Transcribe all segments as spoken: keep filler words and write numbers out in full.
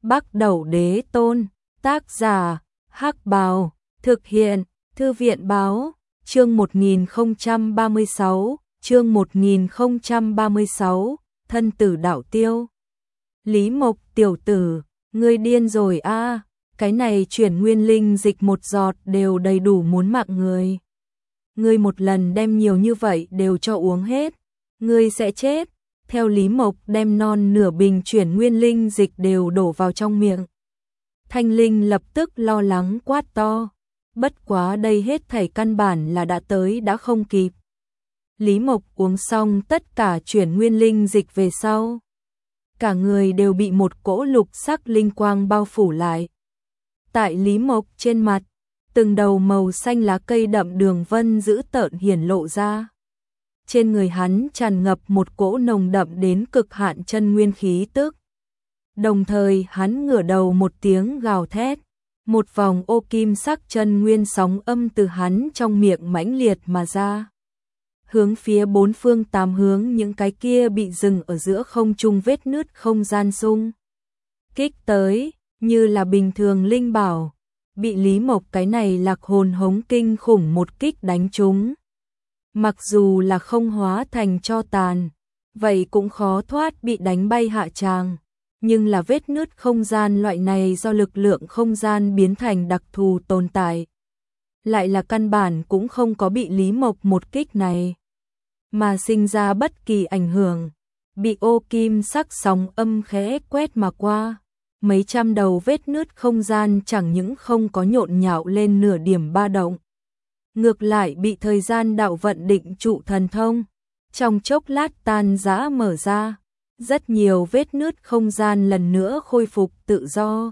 Bắc Đẩu Đế Tôn, tác giả, Hắc Bào, thực hiện, Thư viện báo, chương một nghìn không trăm ba mươi sáu, chương một nghìn không trăm ba mươi sáu, thân tử đạo tiêu. Lý Mộc tiểu tử, ngươi điên rồi a, à, cái này chuyển nguyên linh dịch một giọt đều đầy đủ muốn mạng người. Ngươi một lần đem nhiều như vậy đều cho uống hết, ngươi sẽ chết. Theo Lý Mộc đem non nửa bình chuyển nguyên linh dịch đều đổ vào trong miệng. Thanh Linh lập tức lo lắng quát to, bất quá đây hết thảy căn bản là đã tới đã không kịp. Lý Mộc uống xong tất cả chuyển nguyên linh dịch về sau, cả người đều bị một cỗ lục sắc linh quang bao phủ lại. Tại Lý Mộc trên mặt, từng đầu màu xanh lá cây đậm đường vân dữ tợn hiển lộ ra. Trên người hắn tràn ngập một cỗ nồng đậm đến cực hạn chân nguyên khí tức. Đồng thời hắn ngửa đầu một tiếng gào thét, một vòng ô kim sắc chân nguyên sóng âm từ hắn trong miệng mãnh liệt mà ra. Hướng phía bốn phương tám hướng những cái kia bị dừng ở giữa không trung vết nứt không gian xung kích tới, như là bình thường linh bảo, bị Lý Mộc cái này lạc hồn hống kinh khủng một kích đánh trúng. Mặc dù là không hóa thành tro tàn, vậy cũng khó thoát bị đánh bay hạ tràng, nhưng là vết nứt không gian loại này do lực lượng không gian biến thành đặc thù tồn tại. Lại là căn bản cũng không có bị Lý Mộc một kích này mà sinh ra bất kỳ ảnh hưởng, bị ô kim sắc sóng âm khẽ quét mà qua. Mấy trăm đầu vết nứt không gian chẳng những không có nhộn nhạo lên nửa điểm ba động, ngược lại bị thời gian đạo vận định trụ thần thông, trong chốc lát tan rã mở ra, rất nhiều vết nứt không gian lần nữa khôi phục tự do.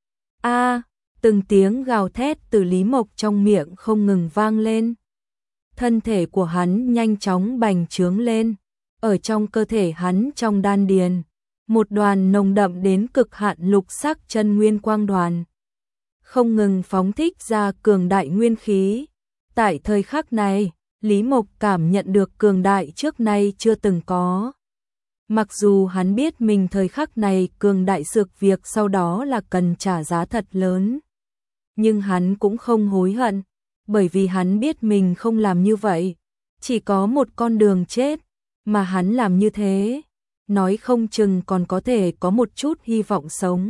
A, à, từng tiếng gào thét từ Lý Mộc trong miệng không ngừng vang lên. Thân thể của hắn nhanh chóng bành trướng lên, ở trong cơ thể hắn trong đan điền, một đoàn nồng đậm đến cực hạn lục sắc chân nguyên quang đoàn, không ngừng phóng thích ra cường đại nguyên khí. Tại thời khắc này, Lý Mộc cảm nhận được cường đại trước nay chưa từng có. Mặc dù hắn biết mình thời khắc này cường đại sược việc sau đó là cần trả giá thật lớn, nhưng hắn cũng không hối hận, bởi vì hắn biết mình không làm như vậy, chỉ có một con đường chết, mà hắn làm như thế, nói không chừng còn có thể có một chút hy vọng sống.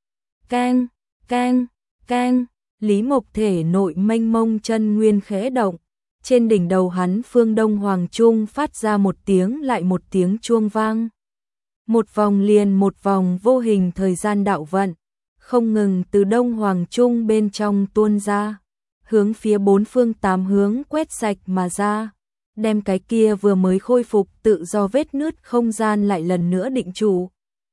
Keng, keng, keng. Lý Mộc thể nội mênh mông chân nguyên khẽ động, trên đỉnh đầu hắn phương Đông Hoàng Trung phát ra một tiếng lại một tiếng chuông vang. Một vòng liền một vòng vô hình thời gian đạo vận, không ngừng từ Đông Hoàng Trung bên trong tuôn ra, hướng phía bốn phương tám hướng quét sạch mà ra, đem cái kia vừa mới khôi phục tự do vết nứt không gian lại lần nữa định trụ.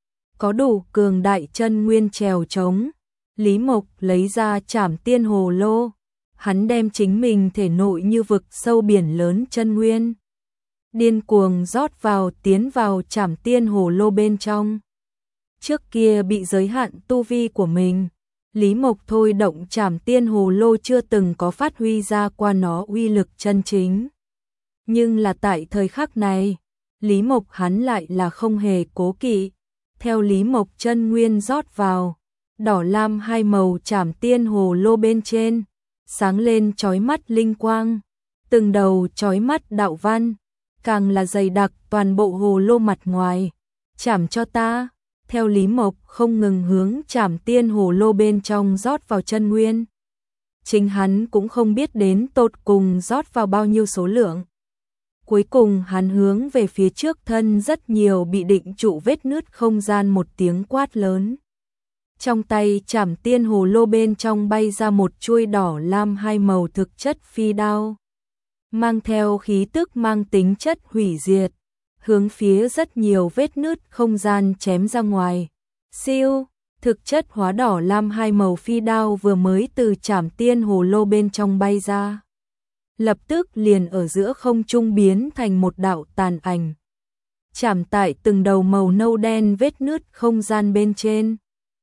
Có đủ cường đại chân nguyên trèo trống, Lý Mộc lấy ra Trảm Tiên Hồ Lô, hắn đem chính mình thể nội như vực sâu biển lớn chân nguyên điên cuồng rót vào tiến vào Trảm Tiên Hồ Lô bên trong. Trước kia bị giới hạn tu vi của mình, Lý Mộc thôi động Trảm Tiên Hồ Lô chưa từng có phát huy ra qua nó uy lực chân chính. Nhưng là tại thời khắc này, Lý Mộc hắn lại là không hề cố kỵ, theo Lý Mộc chân nguyên rót vào, đỏ lam hai màu Trảm Tiên Hồ Lô bên trên sáng lên chói mắt linh quang, từng đầu chói mắt đạo văn, càng là dày đặc toàn bộ hồ lô mặt ngoài. Chảm cho ta, theo Lý Mộc không ngừng hướng Trảm Tiên Hồ Lô bên trong rót vào chân nguyên. Chính hắn cũng không biết đến tột cùng rót vào bao nhiêu số lượng. Cuối cùng hắn hướng về phía trước thân rất nhiều bị định trụ vết nứt không gian một tiếng quát lớn. Trong tay Trảm Tiên Hồ Lô bên trong bay ra một chuôi đỏ lam hai màu thực chất phi đao, mang theo khí tức mang tính chất hủy diệt, hướng phía rất nhiều vết nứt không gian chém ra ngoài. Siêu, thực chất hóa đỏ lam hai màu phi đao vừa mới từ Trảm Tiên Hồ Lô bên trong bay ra, lập tức liền ở giữa không trung biến thành một đạo tàn ảnh, chạm tại từng đầu màu nâu đen vết nứt không gian bên trên.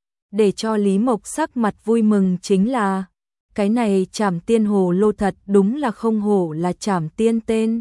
Để cho Lý Mộc sắc mặt vui mừng chính là, cái này Trảm Tiên Hồ Lô thật đúng là không hổ là Trảm Tiên tên.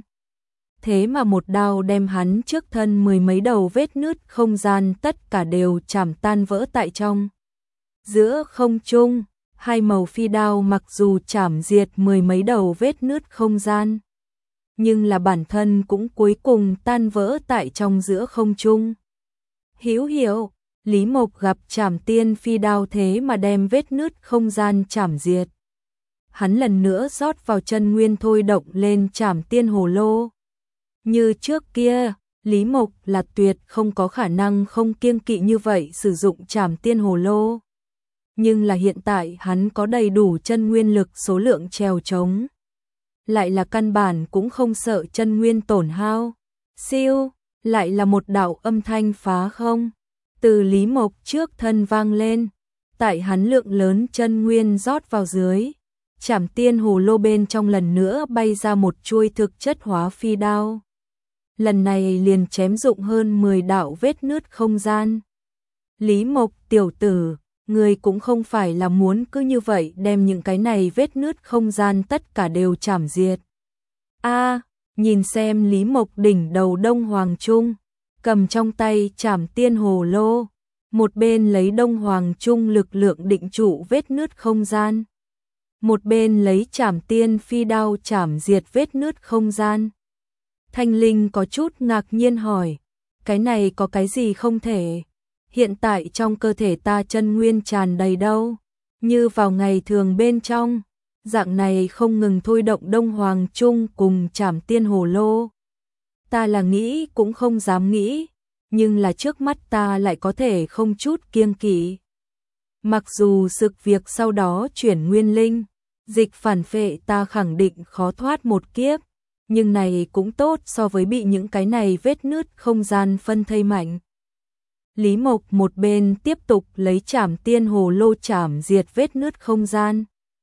Thế mà một đao đem hắn trước thân mười mấy đầu vết nứt không gian tất cả đều chảm tan vỡ tại trong. Giữa không trung, hai màu phi đao mặc dù chảm diệt mười mấy đầu vết nứt không gian, nhưng là bản thân cũng cuối cùng tan vỡ tại trong giữa không trung. Hữu hiệu, Lý Mộc gặp Trảm Tiên phi đao thế mà đem vết nứt không gian chảm diệt. Hắn lần nữa rót vào chân nguyên thôi động lên Trảm Tiên hồ lô. Như trước kia, Lý Mộc là tuyệt không có khả năng không kiêng kỵ như vậy sử dụng Trảm Tiên hồ lô. Nhưng là hiện tại hắn có đầy đủ chân nguyên lực số lượng trèo trống. Lại là căn bản cũng không sợ chân nguyên tổn hao. Siêu, lại là một đạo âm thanh phá không. Từ Lý Mộc trước thân vang lên. Tại hắn lượng lớn chân nguyên rót vào dưới. Trảm Tiên hồ lô bên trong lần nữa bay ra một chuôi thực chất hóa phi đao. Lần này liền chém dụng hơn mười đạo vết nứt không gian. Lý Mộc tiểu tử, người cũng không phải là muốn cứ như vậy đem những cái này vết nứt không gian tất cả đều chảm diệt. A, nhìn xem Lý Mộc đỉnh đầu Đông Hoàng Trung, cầm trong tay Trảm Tiên hồ lô, một bên lấy Đông Hoàng Trung lực lượng định trụ vết nứt không gian, một bên lấy Trảm Tiên phi đao chảm diệt vết nứt không gian. Thanh Linh có chút ngạc nhiên hỏi, cái này có cái gì không thể? Hiện tại trong cơ thể ta chân nguyên tràn đầy đâu, như vào ngày thường bên trong, dạng này không ngừng thôi động Đông Hoàng Trung cùng Trảm Tiên hồ lô. Ta là nghĩ cũng không dám nghĩ, nhưng là trước mắt ta lại có thể không chút kiêng kỵ. Mặc dù sự việc sau đó chuyển nguyên linh, dịch phản phệ ta khẳng định khó thoát một kiếp, nhưng này cũng tốt so với bị những cái này vết nứt không gian phân thây mạnh. Lý Mộc một bên tiếp tục lấy Trảm Tiên hồ lô chảm diệt vết nứt không gian,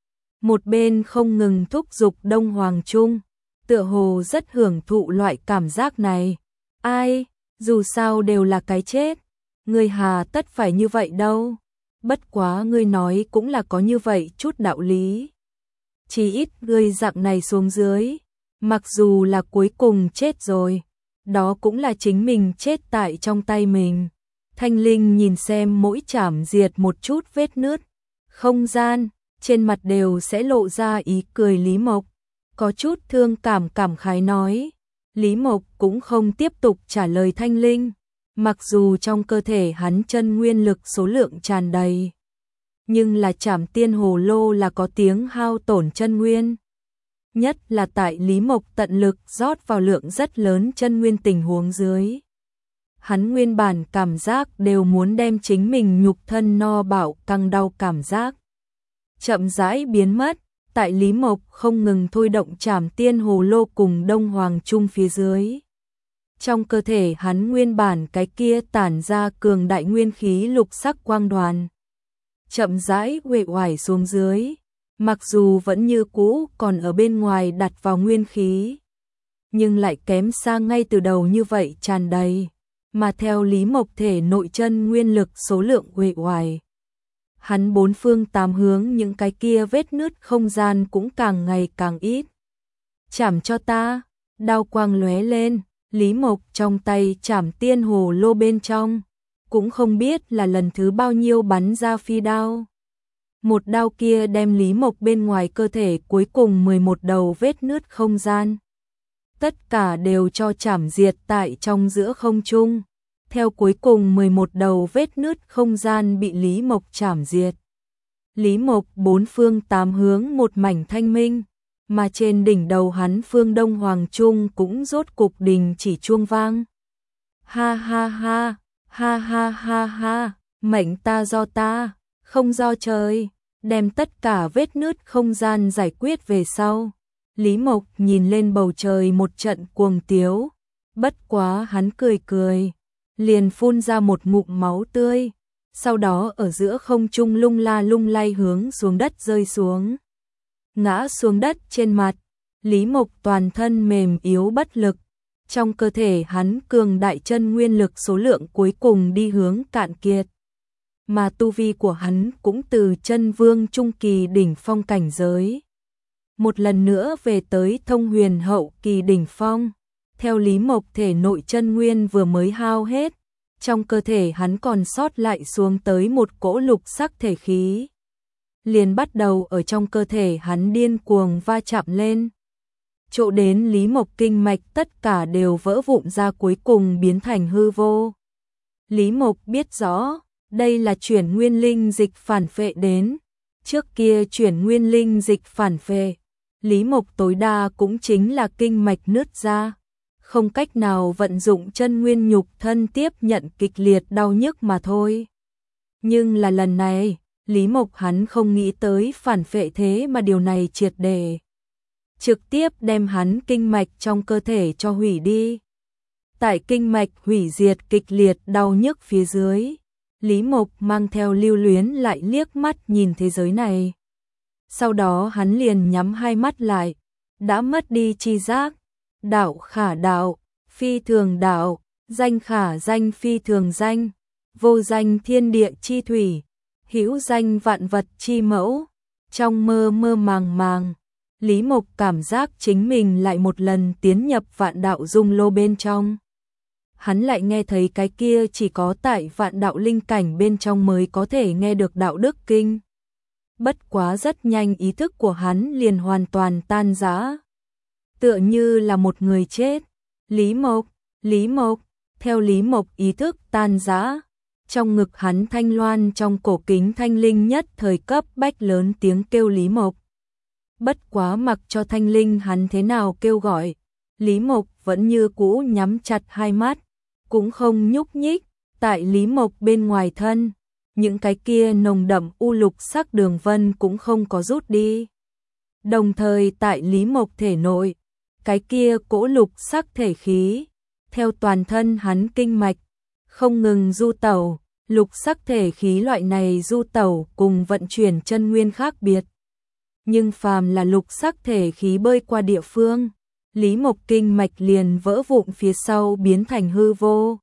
một bên không ngừng thúc giục Đông Hoàng Trung, tựa hồ rất hưởng thụ loại cảm giác này. Ai, dù sao đều là cái chết, ngươi hà tất phải như vậy đâu, bất quá ngươi nói cũng là có như vậy chút đạo lý. Chỉ ít ngươi dạng này xuống dưới, mặc dù là cuối cùng chết rồi, đó cũng là chính mình chết tại trong tay mình. Thanh Linh nhìn xem mỗi chảm diệt một chút vết nứt không gian, trên mặt đều sẽ lộ ra ý cười Lý Mộc, có chút thương cảm cảm khái nói. Lý Mộc cũng không tiếp tục trả lời Thanh Linh, mặc dù trong cơ thể hắn chân nguyên lực số lượng tràn đầy, nhưng là Trảm Tiên hồ lô là có tiếng hao tổn chân nguyên. Nhất là tại Lý Mộc tận lực rót vào lượng rất lớn chân nguyên tình huống dưới. Hắn nguyên bản cảm giác đều muốn đem chính mình nhục thân no bạo căng đau cảm giác chậm rãi biến mất, tại Lý Mộc không ngừng thôi động Trảm Tiên hồ lô cùng Đông Hoàng Trung phía dưới. Trong cơ thể hắn nguyên bản cái kia tản ra cường đại nguyên khí lục sắc quang đoàn, chậm rãi uể oải xuống dưới, mặc dù vẫn như cũ còn ở bên ngoài đặt vào nguyên khí, nhưng lại kém xa ngay từ đầu như vậy tràn đầy. Mà theo Lý Mộc thể nội chân nguyên lực số lượng uể oải, hắn bốn phương tám hướng những cái kia vết nứt không gian cũng càng ngày càng ít. Chảm cho ta, đao quang lóe lên, Lý Mộc trong tay Trảm Tiên hồ lô bên trong, cũng không biết là lần thứ bao nhiêu bắn ra phi đao. Một đao kia đem Lý Mộc bên ngoài cơ thể cuối cùng mười một đầu vết nứt không gian. Tất cả đều cho chảm diệt tại trong giữa không trung. Theo cuối cùng mười một đầu vết nứt không gian bị Lý Mộc chảm diệt. Lý Mộc bốn phương tám hướng một mảnh thanh minh, mà trên đỉnh đầu hắn phương Đông Hoàng Trung cũng rốt cục đình chỉ chuông vang. Ha ha ha, ha ha ha ha, mệnh ta do ta, không do trời, đem tất cả vết nứt không gian giải quyết về sau. Lý Mộc nhìn lên bầu trời một trận cuồng tiếu, bất quá hắn cười cười, liền phun ra một ngụm máu tươi, sau đó ở giữa không trung lung la lung lay hướng xuống đất rơi xuống. Ngã xuống đất trên mặt, Lý Mộc toàn thân mềm yếu bất lực, trong cơ thể hắn cường đại chân nguyên lực số lượng cuối cùng đi hướng cạn kiệt. Mà tu vi của hắn cũng từ chân vương trung kỳ đỉnh phong cảnh giới, một lần nữa về tới thông huyền hậu kỳ đỉnh phong. Theo Lý Mộc thể nội chân nguyên vừa mới hao hết, trong cơ thể hắn còn sót lại xuống tới một cỗ lục sắc thể khí. Liền bắt đầu ở trong cơ thể hắn điên cuồng va chạm lên. Chỗ đến Lý Mộc kinh mạch tất cả đều vỡ vụn ra cuối cùng biến thành hư vô. Lý Mộc biết rõ, đây là chuyển nguyên linh dịch phản phệ đến. Trước kia chuyển nguyên linh dịch phản phệ, Lý Mộc tối đa cũng chính là kinh mạch nứt ra, không cách nào vận dụng chân nguyên nhục thân tiếp nhận kịch liệt đau nhức mà thôi. Nhưng là lần này, Lý Mộc hắn không nghĩ tới phản phệ thế mà điều này triệt để trực tiếp đem hắn kinh mạch trong cơ thể cho hủy đi. Tại kinh mạch hủy diệt kịch liệt đau nhức phía dưới, Lý Mộc mang theo lưu luyến lại liếc mắt nhìn thế giới này. Sau đó hắn liền nhắm hai mắt lại, đã mất đi chi giác. Đạo khả đạo, phi thường đạo, danh khả danh phi thường danh, vô danh thiên địa chi thủy, hữu danh vạn vật chi mẫu. Trong mơ mơ màng màng, Lý Mộc cảm giác chính mình lại một lần tiến nhập vạn đạo dung lô bên trong. Hắn lại nghe thấy cái kia chỉ có tại vạn đạo linh cảnh bên trong mới có thể nghe được đạo đức kinh. Bất quá rất nhanh ý thức của hắn liền hoàn toàn tan rã. Tựa như là một người chết. Lý Mộc, Lý Mộc, theo Lý Mộc ý thức tan rã. Trong ngực hắn thanh loan trong cổ kính thanh linh nhất thời cấp bách lớn tiếng kêu Lý Mộc. Bất quá mặc cho thanh linh hắn thế nào kêu gọi, Lý Mộc vẫn như cũ nhắm chặt hai mắt, cũng không nhúc nhích. Tại Lý Mộc bên ngoài thân, những cái kia nồng đậm u lục sắc đường vân cũng không có rút đi. Đồng thời tại Lý Mộc thể nội, cái kia cỗ lục sắc thể khí, theo toàn thân hắn kinh mạch, không ngừng du tẩu. Lục sắc thể khí loại này du tẩu cùng vận chuyển chân nguyên khác biệt. Nhưng phàm là lục sắc thể khí bơi qua địa phương, Lý Mộc kinh mạch liền vỡ vụn phía sau biến thành hư vô.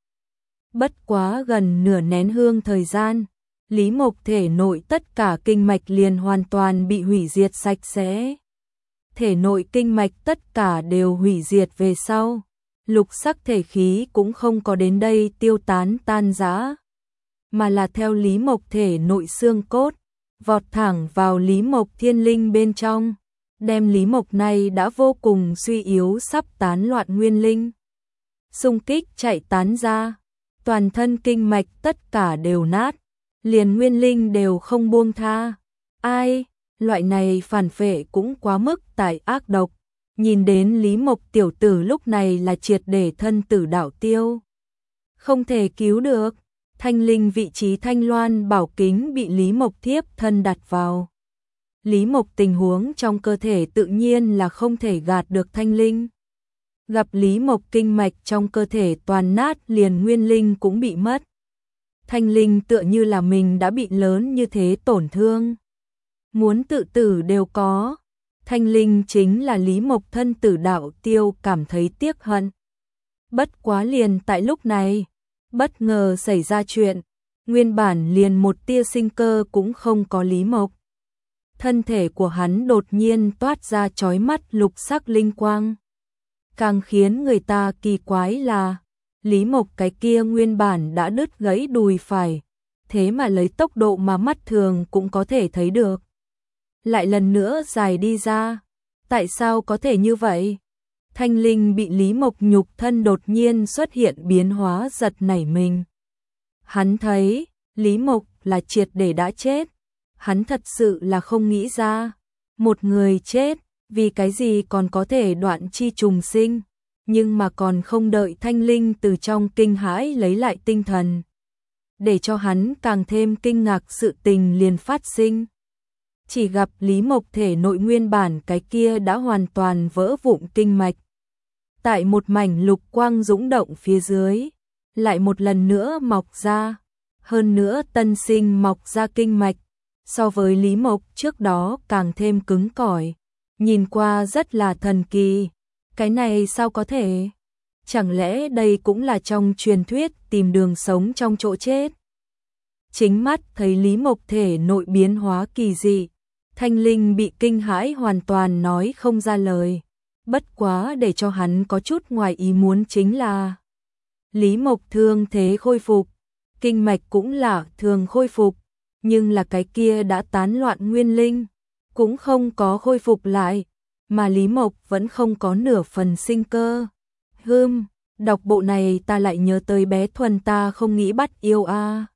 Bất quá gần nửa nén hương thời gian, Lý Mộc thể nội tất cả kinh mạch liền hoàn toàn bị hủy diệt sạch sẽ. Thể nội kinh mạch tất cả đều hủy diệt về sau, lục sắc thể khí cũng không có đến đây tiêu tán tan rã, mà là theo Lý Mộc thể nội xương cốt, vọt thẳng vào Lý Mộc thiên linh bên trong, đem Lý Mộc này đã vô cùng suy yếu sắp tán loạn nguyên linh xung kích chạy tán ra, toàn thân kinh mạch tất cả đều nát, liền nguyên linh đều không buông tha. Ai, loại này phản phệ cũng quá mức tại ác độc. Nhìn đến Lý Mộc tiểu tử lúc này là triệt để thân tử đạo tiêu, không thể cứu được. Thanh linh vị trí thanh loan bảo kính bị Lý Mộc thiếp thân đặt vào. Lý Mộc tình huống trong cơ thể tự nhiên là không thể gạt được thanh linh. Gặp Lý Mộc kinh mạch trong cơ thể toàn nát, liền nguyên linh cũng bị mất. Thanh linh tựa như là mình đã bị lớn như thế tổn thương, muốn tự tử đều có. Thanh linh chính là Lý Mộc thân tử đạo tiêu cảm thấy tiếc hận. Bất quá liền tại lúc này, bất ngờ xảy ra chuyện, nguyên bản liền một tia sinh cơ cũng không có Lý Mộc. Thân thể của hắn đột nhiên toát ra chói mắt lục sắc linh quang. Càng khiến người ta kỳ quái là, Lý Mộc cái kia nguyên bản đã đứt gãy đùi phải, thế mà lấy tốc độ mà mắt thường cũng có thể thấy được, lại lần nữa dài đi ra. Tại sao có thể như vậy? Thanh linh bị Lý Mộc nhục thân đột nhiên xuất hiện biến hóa giật nảy mình. Hắn thấy, Lý Mộc là triệt để đã chết. Hắn thật sự là không nghĩ ra, một người chết, vì cái gì còn có thể đoạn chi trùng sinh, nhưng mà còn không đợi thanh linh từ trong kinh hãi lấy lại tinh thần. Để cho hắn càng thêm kinh ngạc sự tình liền phát sinh. Chỉ gặp Lý Mộc thể nội nguyên bản cái kia đã hoàn toàn vỡ vụn kinh mạch. Tại một mảnh lục quang dũng động phía dưới, lại một lần nữa mọc ra, hơn nữa tân sinh mọc ra kinh mạch, so với Lý Mộc trước đó càng thêm cứng cỏi, nhìn qua rất là thần kỳ. Cái này sao có thể? Chẳng lẽ đây cũng là trong truyền thuyết tìm đường sống trong chỗ chết? Chính mắt thấy Lý Mộc thể nội biến hóa kỳ dị, thanh linh bị kinh hãi hoàn toàn nói không ra lời. Bất quá để cho hắn có chút ngoài ý muốn chính là Lý Mộc thương thế khôi phục, kinh mạch cũng là thường khôi phục, nhưng là cái kia đã tán loạn nguyên linh, cũng không có khôi phục lại, mà Lý Mộc vẫn không có nửa phần sinh cơ. Hừm, đọc bộ này ta lại nhớ tới bé Thuần ta không nghĩ bắt yêu a.